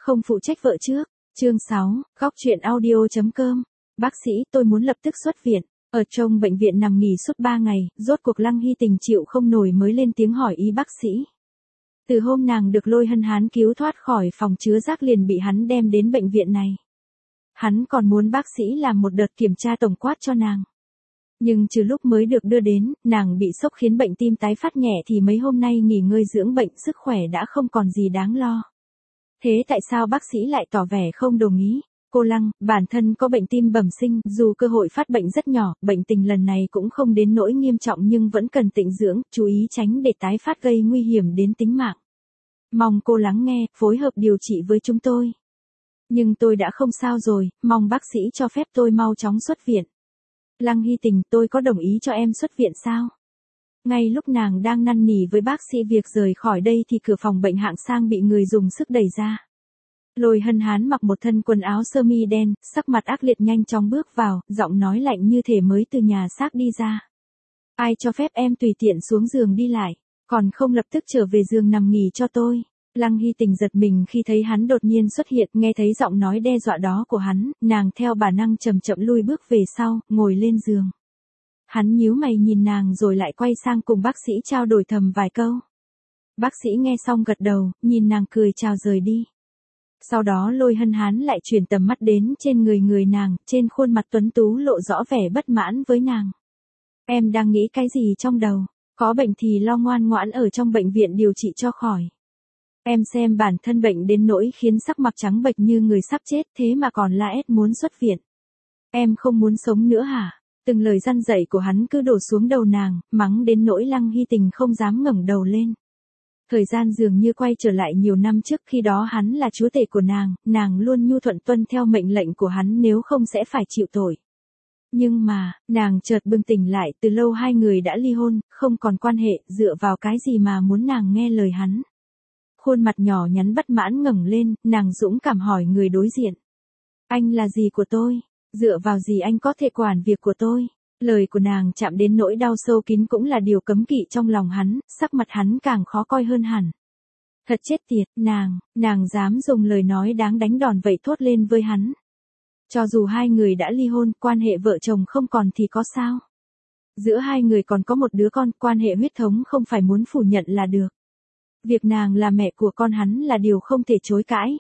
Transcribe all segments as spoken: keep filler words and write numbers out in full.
Không phụ trách vợ trước. Chương sáu, góc truyện audio chấm com. Bác sĩ, tôi muốn lập tức xuất viện. Ở trong bệnh viện nằm nghỉ suốt ba ngày, rốt cuộc Lăng Hy Tình chịu không nổi mới lên tiếng hỏi y bác sĩ. Từ hôm nàng được Lôi Hân Hán cứu thoát khỏi phòng chứa rác liền bị hắn đem đến bệnh viện này. Hắn còn muốn bác sĩ làm một đợt kiểm tra tổng quát cho nàng. Nhưng trừ lúc mới được đưa đến, nàng bị sốc khiến bệnh tim tái phát nhẹ thì mấy hôm nay nghỉ ngơi dưỡng bệnh, sức khỏe đã không còn gì đáng lo. Thế tại sao bác sĩ lại tỏ vẻ không đồng ý? Cô Lăng, bản thân có bệnh tim bẩm sinh, dù cơ hội phát bệnh rất nhỏ, bệnh tình lần này cũng không đến nỗi nghiêm trọng nhưng vẫn cần tịnh dưỡng, chú ý tránh để tái phát gây nguy hiểm đến tính mạng. Mong cô lắng nghe, phối hợp điều trị với chúng tôi. Nhưng tôi đã không sao rồi, mong bác sĩ cho phép tôi mau chóng xuất viện. Lăng Hy Tình, tôi có đồng ý cho em xuất viện sao? Ngay lúc nàng đang năn nỉ với bác sĩ việc rời khỏi đây thì cửa phòng bệnh hạng sang bị người dùng sức đẩy ra. Lôi Hân Hán mặc một thân quần áo sơ mi đen, sắc mặt ác liệt nhanh chóng bước vào, giọng nói lạnh như thể mới từ nhà xác đi ra. Ai cho phép em tùy tiện xuống giường đi lại, còn không lập tức trở về giường nằm nghỉ cho tôi. Lăng Hy Tình giật mình khi thấy hắn đột nhiên xuất hiện, nghe thấy giọng nói đe dọa đó của hắn, nàng theo bản năng chậm chậm lui bước về sau, ngồi lên giường. Hắn nhíu mày nhìn nàng rồi lại quay sang cùng bác sĩ trao đổi thầm vài câu. Bác sĩ nghe xong gật đầu, nhìn nàng cười chào rời đi. Sau đó Lôi Hân Hán lại chuyển tầm mắt đến trên người người nàng, trên khuôn mặt tuấn tú lộ rõ vẻ bất mãn với nàng. Em đang nghĩ cái gì trong đầu? Có bệnh thì lo ngoan ngoãn ở trong bệnh viện điều trị cho khỏi. Em xem bản thân bệnh đến nỗi khiến sắc mặt trắng bệch như người sắp chết thế mà còn la ét muốn xuất viện. Em không muốn sống nữa hả? Từng lời răn dạy của hắn cứ đổ xuống đầu nàng, mắng đến nỗi Lăng Hy Tình không dám ngẩng đầu lên. Thời gian dường như quay trở lại nhiều năm trước, khi đó hắn là chúa tể của nàng, nàng luôn nhu thuận tuân theo mệnh lệnh của hắn nếu không sẽ phải chịu tội. Nhưng mà, nàng chợt bừng tỉnh lại, từ lâu hai người đã ly hôn, không còn quan hệ, dựa vào cái gì mà muốn nàng nghe lời hắn. Khuôn mặt nhỏ nhắn bất mãn ngẩng lên, nàng dũng cảm hỏi người đối diện. Anh là gì của tôi? Dựa vào gì anh có thể quản việc của tôi? Lời của nàng chạm đến nỗi đau sâu kín cũng là điều cấm kỵ trong lòng hắn, sắc mặt hắn càng khó coi hơn hẳn. Thật chết tiệt, nàng, nàng dám dùng lời nói đáng đánh đòn vậy thốt lên với hắn. Cho dù hai người đã ly hôn, quan hệ vợ chồng không còn thì có sao? Giữa hai người còn có một đứa con, quan hệ huyết thống không phải muốn phủ nhận là được. Việc nàng là mẹ của con hắn là điều không thể chối cãi.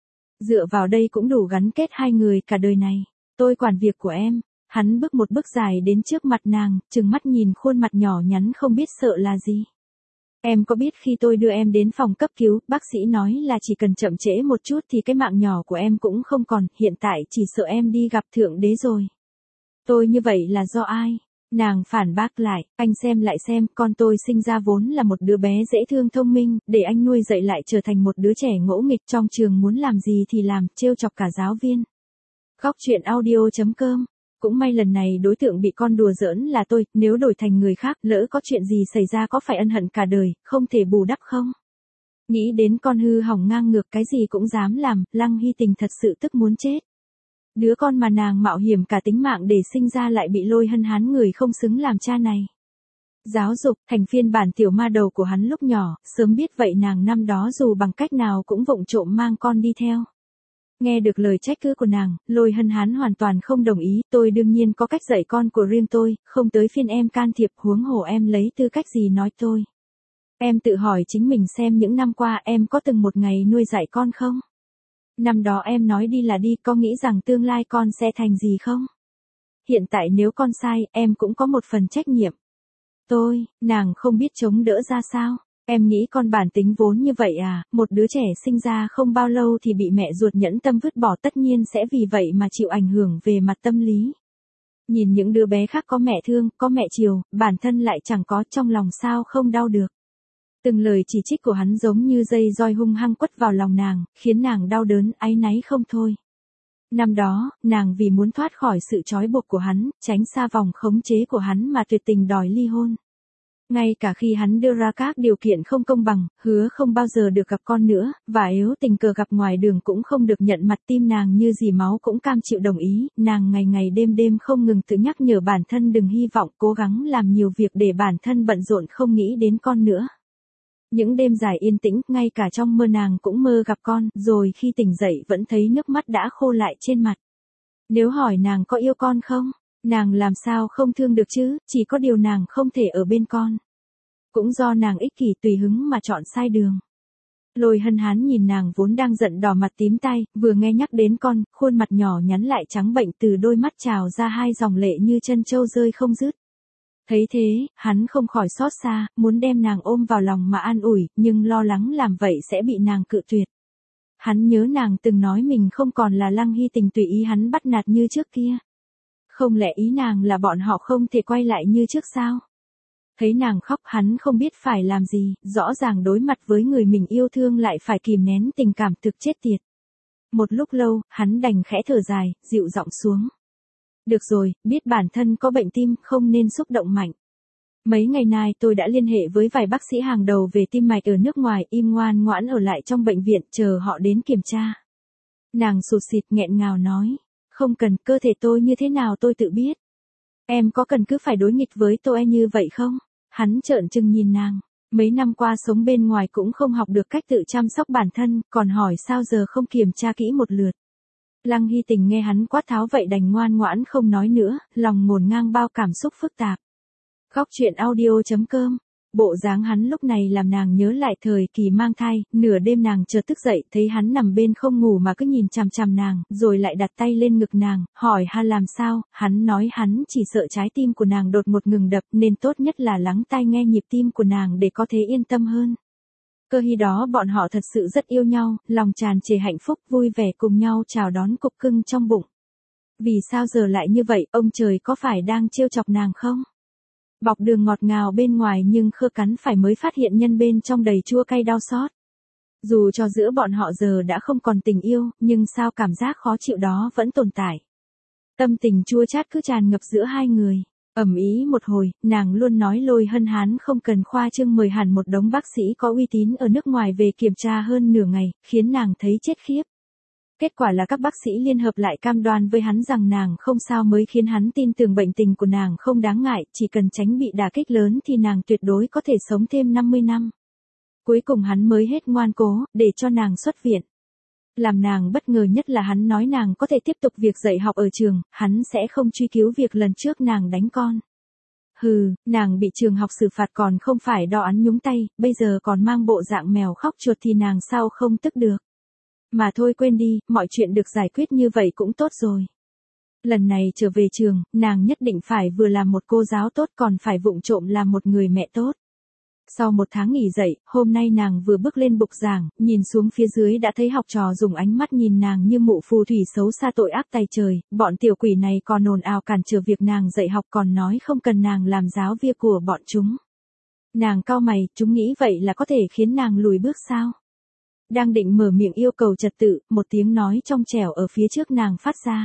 Dựa vào đây cũng đủ gắn kết hai người cả đời này. Tôi quản việc của em. Hắn bước một bước dài đến trước mặt nàng, trừng mắt nhìn khuôn mặt nhỏ nhắn không biết sợ là gì. Em có biết khi tôi đưa em đến phòng cấp cứu, bác sĩ nói là chỉ cần chậm trễ một chút thì cái mạng nhỏ của em cũng không còn, hiện tại chỉ sợ em đi gặp Thượng Đế rồi. Tôi như vậy là do ai? Nàng phản bác lại, anh xem lại xem, con tôi sinh ra vốn là một đứa bé dễ thương thông minh, để anh nuôi dạy lại trở thành một đứa trẻ ngỗ nghịch, trong trường muốn làm gì thì làm, trêu chọc cả giáo viên. Góc truyện audio chấm com. Cũng may lần này đối tượng bị con đùa giỡn là tôi, nếu đổi thành người khác, lỡ có chuyện gì xảy ra có phải ân hận cả đời, không thể bù đắp không? Nghĩ đến con hư hỏng ngang ngược cái gì cũng dám làm, Lăng Hy Tình thật sự tức muốn chết. Đứa con mà nàng mạo hiểm cả tính mạng để sinh ra lại bị Lôi Hân Hán người không xứng làm cha này. Giáo dục, thành phiên bản tiểu ma đầu của hắn lúc nhỏ, sớm biết vậy nàng năm đó dù bằng cách nào cũng vụng trộm mang con đi theo. Nghe được lời trách cứ của nàng, Lôi Hân Hán hoàn toàn không đồng ý, tôi đương nhiên có cách dạy con của riêng tôi, không tới phiên em can thiệp, huống hồ em lấy tư cách gì nói tôi. Em tự hỏi chính mình xem những năm qua em có từng một ngày nuôi dạy con không? Năm đó em nói đi là đi, có nghĩ rằng tương lai con sẽ thành gì không? Hiện tại nếu con sai, em cũng có một phần trách nhiệm. Tôi, nàng không biết chống đỡ ra sao. Em nghĩ con bản tính vốn như vậy à, một đứa trẻ sinh ra không bao lâu thì bị mẹ ruột nhẫn tâm vứt bỏ tất nhiên sẽ vì vậy mà chịu ảnh hưởng về mặt tâm lý. Nhìn những đứa bé khác có mẹ thương, có mẹ chiều, bản thân lại chẳng có, trong lòng sao không đau được. Từng lời chỉ trích của hắn giống như dây roi hung hăng quất vào lòng nàng, khiến nàng đau đớn, áy náy không thôi. Năm đó, nàng vì muốn thoát khỏi sự trói buộc của hắn, tránh xa vòng khống chế của hắn mà tuyệt tình đòi ly hôn. Ngay cả khi hắn đưa ra các điều kiện không công bằng, hứa không bao giờ được gặp con nữa, và nếu tình cờ gặp ngoài đường cũng không được nhận mặt, tim nàng như dì máu cũng cam chịu đồng ý, nàng ngày ngày đêm đêm không ngừng tự nhắc nhở bản thân đừng hy vọng, cố gắng làm nhiều việc để bản thân bận rộn không nghĩ đến con nữa. Những đêm dài yên tĩnh, ngay cả trong mơ nàng cũng mơ gặp con, rồi khi tỉnh dậy vẫn thấy nước mắt đã khô lại trên mặt. Nếu hỏi nàng có yêu con không, nàng làm sao không thương được chứ, chỉ có điều nàng không thể ở bên con. Cũng do nàng ích kỷ tùy hứng mà chọn sai đường. Lôi Hân Hán nhìn nàng vốn đang giận đỏ mặt tím tay, vừa nghe nhắc đến con, khuôn mặt nhỏ nhắn lại trắng bệnh, từ đôi mắt trào ra hai dòng lệ như chân trâu rơi không dứt. Thấy thế, hắn không khỏi xót xa, muốn đem nàng ôm vào lòng mà an ủi, nhưng lo lắng làm vậy sẽ bị nàng cự tuyệt. Hắn nhớ nàng từng nói mình không còn là Lăng Hy Tình tùy ý hắn bắt nạt như trước kia. Không lẽ ý nàng là bọn họ không thể quay lại như trước sao? Thấy nàng khóc, hắn không biết phải làm gì, rõ ràng đối mặt với người mình yêu thương lại phải kìm nén tình cảm thực chết tiệt. Một lúc lâu, hắn đành khẽ thở dài, dịu giọng xuống. Được rồi, biết bản thân có bệnh tim, không nên xúc động mạnh. Mấy ngày nay tôi đã liên hệ với vài bác sĩ hàng đầu về tim mạch ở nước ngoài, im ngoan ngoãn ở lại trong bệnh viện, chờ họ đến kiểm tra. Nàng sụt sịt nghẹn ngào nói, không cần, cơ thể tôi như thế nào tôi tự biết. Em có cần cứ phải đối nghịch với tôi như vậy không? Hắn trợn trừng nhìn nàng, mấy năm qua sống bên ngoài cũng không học được cách tự chăm sóc bản thân, còn hỏi sao giờ không kiểm tra kỹ một lượt. Lăng Hy Tình nghe hắn quát tháo vậy đành ngoan ngoãn không nói nữa, lòng ngổn ngang bao cảm xúc phức tạp. Góc truyện audio chấm com. Bộ dáng hắn lúc này làm nàng nhớ lại thời kỳ mang thai, nửa đêm nàng chợt thức dậy, thấy hắn nằm bên không ngủ mà cứ nhìn chằm chằm nàng, rồi lại đặt tay lên ngực nàng, hỏi ha làm sao, hắn nói hắn chỉ sợ trái tim của nàng đột ngột ngừng đập, nên tốt nhất là lắng tai nghe nhịp tim của nàng để có thể yên tâm hơn. Cơ khi đó bọn họ thật sự rất yêu nhau, lòng tràn trề hạnh phúc, vui vẻ cùng nhau chào đón cục cưng trong bụng. Vì sao giờ lại như vậy, ông trời có phải đang trêu chọc nàng không? Bọc đường ngọt ngào bên ngoài nhưng khơ cắn phải mới phát hiện nhân bên trong đầy chua cay đau xót. Dù cho giữa bọn họ giờ đã không còn tình yêu, nhưng sao cảm giác khó chịu đó vẫn tồn tại. Tâm tình chua chát cứ tràn ngập giữa hai người. Ầm ĩ một hồi, nàng luôn nói Lôi Hân Hán không cần khoa trương mời hẳn một đống bác sĩ có uy tín ở nước ngoài về kiểm tra hơn nửa ngày, khiến nàng thấy chết khiếp. Kết quả là các bác sĩ liên hợp lại cam đoan với hắn rằng nàng không sao mới khiến hắn tin tưởng bệnh tình của nàng không đáng ngại, chỉ cần tránh bị đả kích lớn thì nàng tuyệt đối có thể sống thêm năm mươi năm. Cuối cùng hắn mới hết ngoan cố, để cho nàng xuất viện. Làm nàng bất ngờ nhất là hắn nói nàng có thể tiếp tục việc dạy học ở trường, hắn sẽ không truy cứu việc lần trước nàng đánh con. Hừ, nàng bị trường học xử phạt còn không phải đo án nhúng tay, bây giờ còn mang bộ dạng mèo khóc chuột thì nàng sao không tức được. Mà thôi quên đi, mọi chuyện được giải quyết như vậy cũng tốt rồi. Lần này trở về trường, nàng nhất định phải vừa làm một cô giáo tốt còn phải vụng trộm làm một người mẹ tốt. Sau một tháng nghỉ dậy, hôm nay nàng vừa bước lên bục giảng, nhìn xuống phía dưới đã thấy học trò dùng ánh mắt nhìn nàng như mụ phù thủy xấu xa tội ác tày trời, bọn tiểu quỷ này còn ồn ào cản trở việc nàng dạy học còn nói không cần nàng làm giáo viên của bọn chúng. Nàng cau mày, chúng nghĩ vậy là có thể khiến nàng lùi bước sao? Đang định mở miệng yêu cầu trật tự, một tiếng nói trong trẻo ở phía trước nàng phát ra.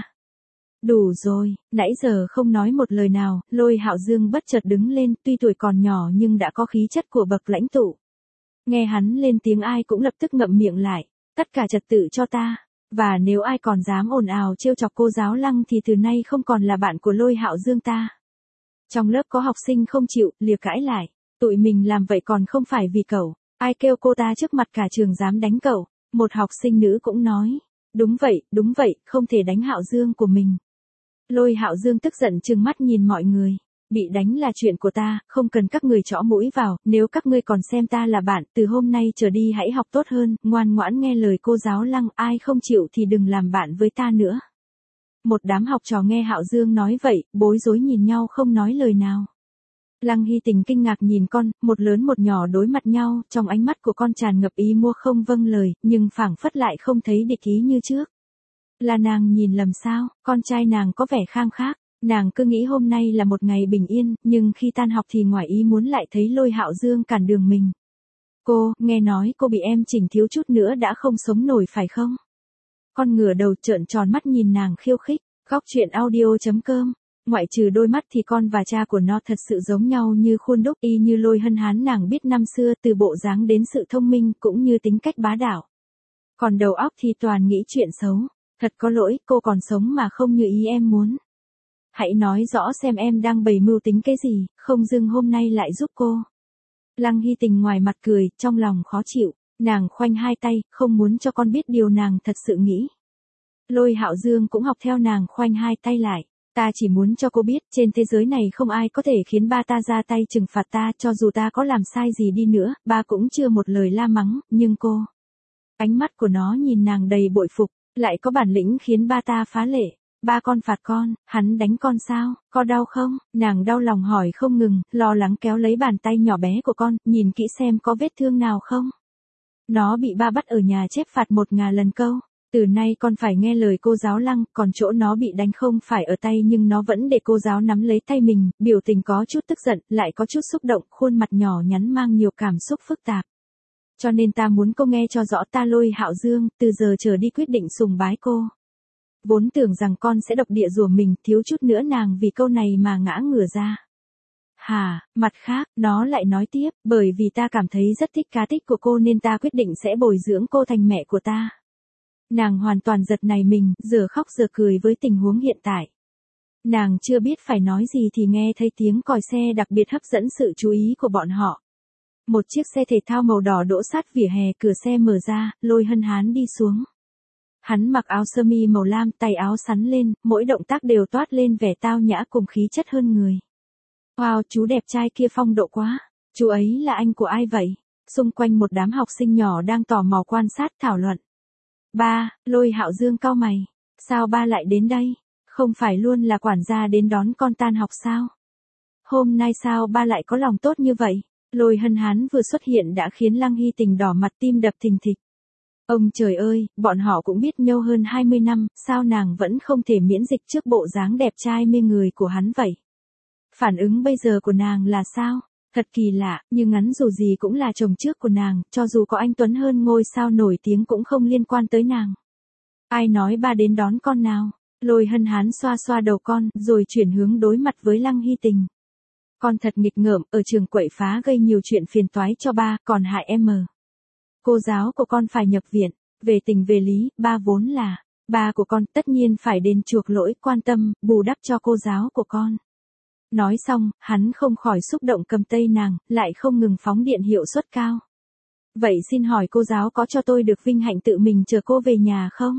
Đủ rồi, nãy giờ không nói một lời nào, Lôi Hạo Dương bất chợt đứng lên, tuy tuổi còn nhỏ nhưng đã có khí chất của bậc lãnh tụ. Nghe hắn lên tiếng ai cũng lập tức ngậm miệng lại, tất cả trật tự cho ta, và nếu ai còn dám ồn ào trêu chọc cô giáo Lăng thì từ nay không còn là bạn của Lôi Hạo Dương ta. Trong lớp có học sinh không chịu, liều cãi lại, tụi mình làm vậy còn không phải vì cậu, ai kêu cô ta trước mặt cả trường dám đánh cậu, một học sinh nữ cũng nói, đúng vậy, đúng vậy, không thể đánh Hạo Dương của mình. Lôi Hạo Dương tức giận trừng mắt nhìn mọi người, bị đánh là chuyện của ta, không cần các người chõ mũi vào, nếu các ngươi còn xem ta là bạn, từ hôm nay trở đi hãy học tốt hơn, ngoan ngoãn nghe lời cô giáo Lăng, ai không chịu thì đừng làm bạn với ta nữa. Một đám học trò nghe Hạo Dương nói vậy, bối rối nhìn nhau không nói lời nào. Lăng Hy Tình kinh ngạc nhìn con, một lớn một nhỏ đối mặt nhau, trong ánh mắt của con tràn ngập ý mua không vâng lời, nhưng phảng phất lại không thấy địch ý như trước. Là nàng nhìn lầm sao, con trai nàng có vẻ khang khác, nàng cứ nghĩ hôm nay là một ngày bình yên, nhưng khi tan học thì ngoài ý muốn lại thấy Lôi Hạo Dương cản đường mình. Cô, nghe nói cô bị em chỉnh thiếu chút nữa đã không sống nổi phải không? Con ngửa đầu trợn tròn mắt nhìn nàng khiêu khích, góc truyện audio chấm com. Ngoại trừ đôi mắt thì con và cha của nó thật sự giống nhau như khuôn đúc, y như Lôi Hân Hán nàng biết năm xưa, từ bộ dáng đến sự thông minh cũng như tính cách bá đạo. Còn đầu óc thì toàn nghĩ chuyện xấu. Thật có lỗi, cô còn sống mà không như ý em muốn. Hãy nói rõ xem em đang bày mưu tính cái gì, không dưng hôm nay lại giúp cô. Lăng Hy Tình ngoài mặt cười, trong lòng khó chịu, nàng khoanh hai tay, không muốn cho con biết điều nàng thật sự nghĩ. Lôi Hạo Dương cũng học theo nàng khoanh hai tay lại. Ta chỉ muốn cho cô biết, trên thế giới này không ai có thể khiến ba ta ra tay trừng phạt ta, cho dù ta có làm sai gì đi nữa, ba cũng chưa một lời la mắng, nhưng cô. Ánh mắt của nó nhìn nàng đầy bội phục, lại có bản lĩnh khiến ba ta phá lệ. Ba con phạt con, hắn đánh con sao, có đau không? Nàng đau lòng hỏi không ngừng, lo lắng kéo lấy bàn tay nhỏ bé của con, nhìn kỹ xem có vết thương nào không. Nó bị ba bắt ở nhà chép phạt một ngàn lần câu. Từ nay con phải nghe lời cô giáo Lăng, còn chỗ nó bị đánh không phải ở tay nhưng nó vẫn để cô giáo nắm lấy tay mình, biểu tình có chút tức giận, lại có chút xúc động, khuôn mặt nhỏ nhắn mang nhiều cảm xúc phức tạp. Cho nên ta muốn cô nghe cho rõ, ta Lôi Hạo Dương, từ giờ trở đi quyết định sùng bái cô. Vốn tưởng rằng con sẽ độc địa rủa mình, thiếu chút nữa nàng vì câu này mà ngã ngửa ra. Hà, mặt khác, nó lại nói tiếp, bởi vì ta cảm thấy rất thích cá tích của cô nên ta quyết định sẽ bồi dưỡng cô thành mẹ của ta. Nàng hoàn toàn giật nảy mình, giờ khóc giờ cười với tình huống hiện tại. Nàng chưa biết phải nói gì thì nghe thấy tiếng còi xe đặc biệt hấp dẫn sự chú ý của bọn họ. Một chiếc xe thể thao màu đỏ đỗ sát vỉa hè, cửa xe mở ra, Lôi Hân Hán đi xuống. Hắn mặc áo sơ mi màu lam, tay áo sắn lên, mỗi động tác đều toát lên vẻ tao nhã cùng khí chất hơn người. Wow, chú đẹp trai kia phong độ quá. Chú ấy là anh của ai vậy? Xung quanh một đám học sinh nhỏ đang tò mò quan sát thảo luận. Ba, Lôi Hạo Dương cau mày. Sao ba lại đến đây? Không phải luôn là quản gia đến đón con tan học sao? Hôm nay sao ba lại có lòng tốt như vậy? Lôi Hân Hán vừa xuất hiện đã khiến Lăng Hy Tình đỏ mặt, tim đập thình thịch. Ông trời ơi, bọn họ cũng biết nhau hơn hai mươi năm, sao nàng vẫn không thể miễn dịch trước bộ dáng đẹp trai mê người của hắn vậy? Phản ứng bây giờ của nàng là sao? Thật kỳ lạ, nhưng ngắn dù gì cũng là chồng trước của nàng, cho dù có anh Tuấn hơn ngôi sao nổi tiếng cũng không liên quan tới nàng. Ai nói ba đến đón con nào? Lôi Hân Hán xoa xoa đầu con, rồi chuyển hướng đối mặt với Lăng Hy Tình. Con thật nghịch ngợm, ở trường quậy phá gây nhiều chuyện phiền toái cho ba, còn hại em. Cô giáo của con phải nhập viện, về tình về lý, ba vốn là ba của con, tất nhiên phải đền chuộc lỗi, quan tâm, bù đắp cho cô giáo của con. Nói xong, hắn không khỏi xúc động cầm tay nàng, lại không ngừng phóng điện hiệu suất cao. Vậy xin hỏi cô giáo có cho tôi được vinh hạnh tự mình chờ cô về nhà không?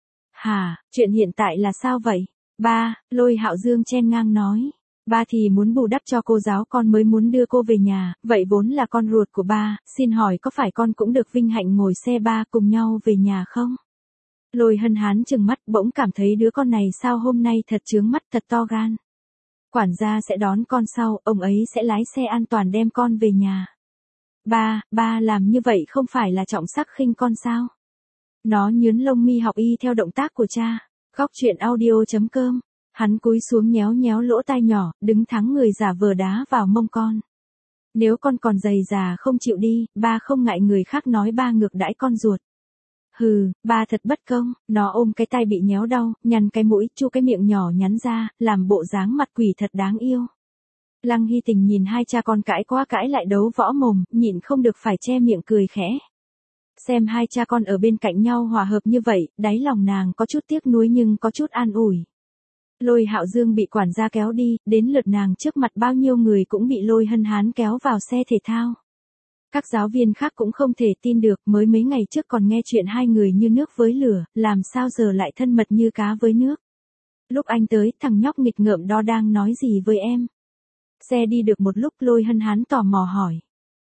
Hà, chuyện hiện tại là sao vậy? Ba, Lôi Hạo Dương chen ngang nói. Ba thì muốn bù đắp cho cô giáo, con mới muốn đưa cô về nhà, vậy vốn là con ruột của ba, xin hỏi có phải con cũng được vinh hạnh ngồi xe ba cùng nhau về nhà không? Lôi Hân Hán trừng mắt, bỗng cảm thấy đứa con này sao hôm nay thật chướng mắt, thật to gan. Quản gia sẽ đón con sau, ông ấy sẽ lái xe an toàn đem con về nhà. Ba, ba làm như vậy không phải là trọng sắc khinh con sao? Nó nhướn lông mi học y theo động tác của cha. Góc truyện audio chấm com. Hắn cúi xuống nhéo nhéo lỗ tai nhỏ, đứng thắng người giả vờ đá vào mông con. Nếu con còn dày già không chịu đi, ba không ngại người khác nói ba ngược đãi con ruột. Hừ, ba thật bất công, nó ôm cái tay bị nhéo đau, nhăn cái mũi, chu cái miệng nhỏ nhắn ra, làm bộ dáng mặt quỷ thật đáng yêu. Lăng Hy Tình nhìn hai cha con cãi qua cãi lại đấu võ mồm, nhịn không được phải che miệng cười khẽ. Xem hai cha con ở bên cạnh nhau hòa hợp như vậy, đáy lòng nàng có chút tiếc nuối nhưng có chút an ủi. Lôi Hạo Dương bị quản gia kéo đi, đến lượt nàng trước mặt bao nhiêu người cũng bị Lôi Hân Hán kéo vào xe thể thao. Các giáo viên khác cũng không thể tin được, mới mấy ngày trước còn nghe chuyện hai người như nước với lửa, làm sao giờ lại thân mật như cá với nước. Lúc anh tới, thằng nhóc nghịch ngợm đó đang nói gì với em? Xe đi được một lúc, Lôi Hân Hán tò mò hỏi.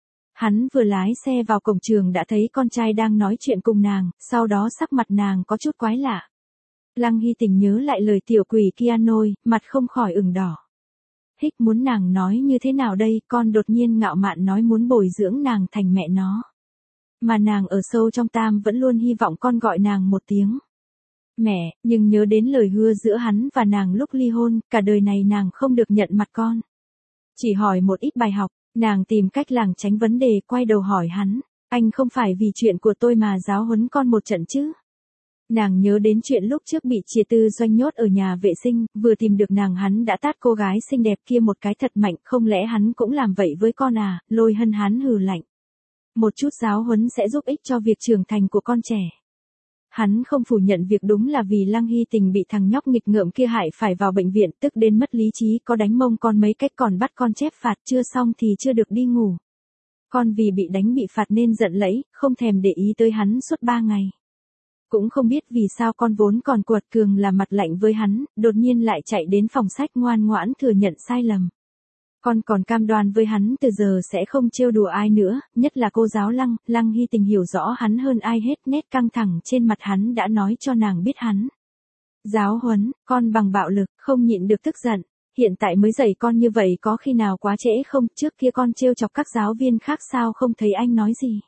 Hắn vừa lái xe vào cổng trường đã thấy con trai đang nói chuyện cùng nàng, sau đó sắc mặt nàng có chút quái lạ. Lăng Hy Tình nhớ lại lời tiểu quỷ kia nôi, mặt không khỏi ửng đỏ. Hích muốn nàng nói như thế nào đây, con đột nhiên ngạo mạn nói muốn bồi dưỡng nàng thành mẹ nó. Mà nàng ở sâu trong tam vẫn luôn hy vọng con gọi nàng một tiếng mẹ, nhưng nhớ đến lời hứa giữa hắn và nàng lúc ly hôn, cả đời này nàng không được nhận mặt con. Chỉ hỏi một ít bài học, nàng tìm cách lảng tránh vấn đề, quay đầu hỏi hắn, anh không phải vì chuyện của tôi mà giáo huấn con một trận chứ? Nàng nhớ đến chuyện lúc trước bị Triệt Tư Doanh nhốt ở nhà vệ sinh, vừa tìm được nàng hắn đã tát cô gái xinh đẹp kia một cái thật mạnh, không lẽ hắn cũng làm vậy với con à? Lôi Hân Hán hừ lạnh. Một chút giáo huấn sẽ giúp ích cho việc trưởng thành của con trẻ. Hắn không phủ nhận việc đúng là vì Lăng Hy Tình bị thằng nhóc nghịch ngợm kia hại phải vào bệnh viện, tức đến mất lý trí, có đánh mông con mấy cách còn bắt con chép phạt, chưa xong thì chưa được đi ngủ. Con vì bị đánh bị phạt nên giận lẫy, không thèm để ý tới hắn suốt ba ngày. Cũng không biết vì sao con vốn còn quật cường là mặt lạnh với hắn, đột nhiên lại chạy đến phòng sách ngoan ngoãn thừa nhận sai lầm. Con còn cam đoan với hắn từ giờ sẽ không trêu đùa ai nữa, nhất là cô giáo Lăng, Lăng Hy Tình hiểu rõ hắn hơn ai hết, nét căng thẳng trên mặt hắn đã nói cho nàng biết hắn. Giáo huấn, con bằng bạo lực, không nhịn được tức giận. Hiện tại mới dạy con như vậy có khi nào quá trễ không, trước kia con trêu chọc các giáo viên khác sao không thấy anh nói gì.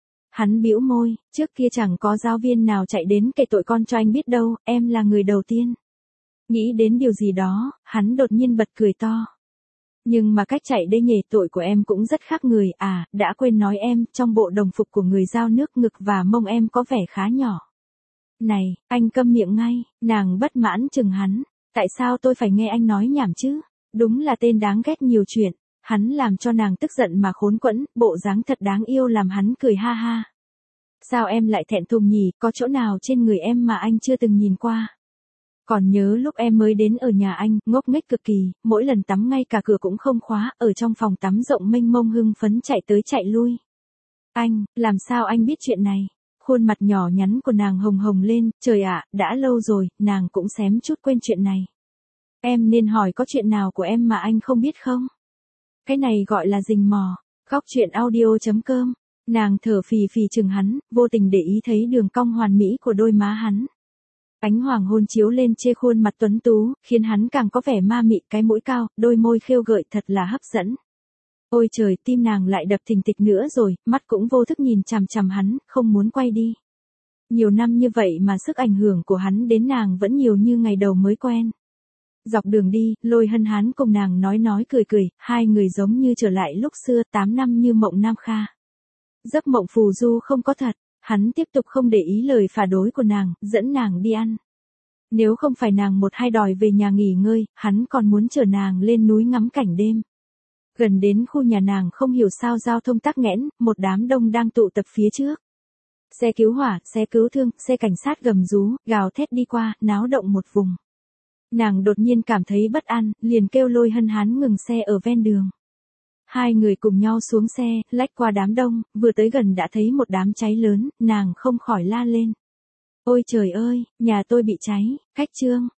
Hắn bĩu môi, trước kia chẳng có giáo viên nào chạy đến kể tội con cho anh biết đâu, em là người đầu tiên. Nghĩ đến điều gì đó, hắn đột nhiên bật cười to. Nhưng mà cách chạy đây nhề tội của em cũng rất khác người, à, đã quên nói em, trong bộ đồng phục của người giao nước ngực và mông em có vẻ khá nhỏ. Này, anh câm miệng ngay, nàng bất mãn chừng hắn, tại sao tôi phải nghe anh nói nhảm chứ, đúng là tên đáng ghét nhiều chuyện, hắn làm cho nàng tức giận mà khốn quẫn, bộ dáng thật đáng yêu làm hắn cười ha ha. Sao em lại thẹn thùng nhỉ, có chỗ nào trên người em mà anh chưa từng nhìn qua? Còn nhớ lúc em mới đến ở nhà anh, ngốc nghếch cực kỳ, mỗi lần tắm ngay cả cửa cũng không khóa, ở trong phòng tắm rộng mênh mông hưng phấn chạy tới chạy lui. Anh, làm sao anh biết chuyện này? Khuôn mặt nhỏ nhắn của nàng hồng hồng lên, trời ạ, đã lâu rồi, nàng cũng xém chút quên chuyện này. Em nên hỏi có chuyện nào của em mà anh không biết không? Cái này gọi là rình mò. Góc truyện audio chấm com. Nàng thở phì phì chừng hắn, vô tình để ý thấy đường cong hoàn mỹ của đôi má hắn. Ánh hoàng hôn chiếu lên chê khuôn mặt tuấn tú, khiến hắn càng có vẻ ma mị, cái mũi cao, đôi môi khêu gợi thật là hấp dẫn. Ôi trời, tim nàng lại đập thình thịch nữa rồi, mắt cũng vô thức nhìn chằm chằm hắn, không muốn quay đi. Nhiều năm như vậy mà sức ảnh hưởng của hắn đến nàng vẫn nhiều như ngày đầu mới quen. Dọc đường đi, Lôi Hân Hán cùng nàng nói nói cười cười, hai người giống như trở lại lúc xưa, tám năm như mộng nam kha. Giấc mộng phù du không có thật, hắn tiếp tục không để ý lời phản đối của nàng, dẫn nàng đi ăn. Nếu không phải nàng một hai đòi về nhà nghỉ ngơi, hắn còn muốn chở nàng lên núi ngắm cảnh đêm. Gần đến khu nhà nàng không hiểu sao giao thông tắc nghẽn, một đám đông đang tụ tập phía trước. Xe cứu hỏa, xe cứu thương, xe cảnh sát gầm rú, gào thét đi qua, náo động một vùng. Nàng đột nhiên cảm thấy bất an, liền kêu Lôi Hân Hán ngừng xe ở ven đường. Hai người cùng nhau xuống xe, lách qua đám đông, vừa tới gần đã thấy một đám cháy lớn, nàng không khỏi la lên. Ôi trời ơi, nhà tôi bị cháy, cách trương.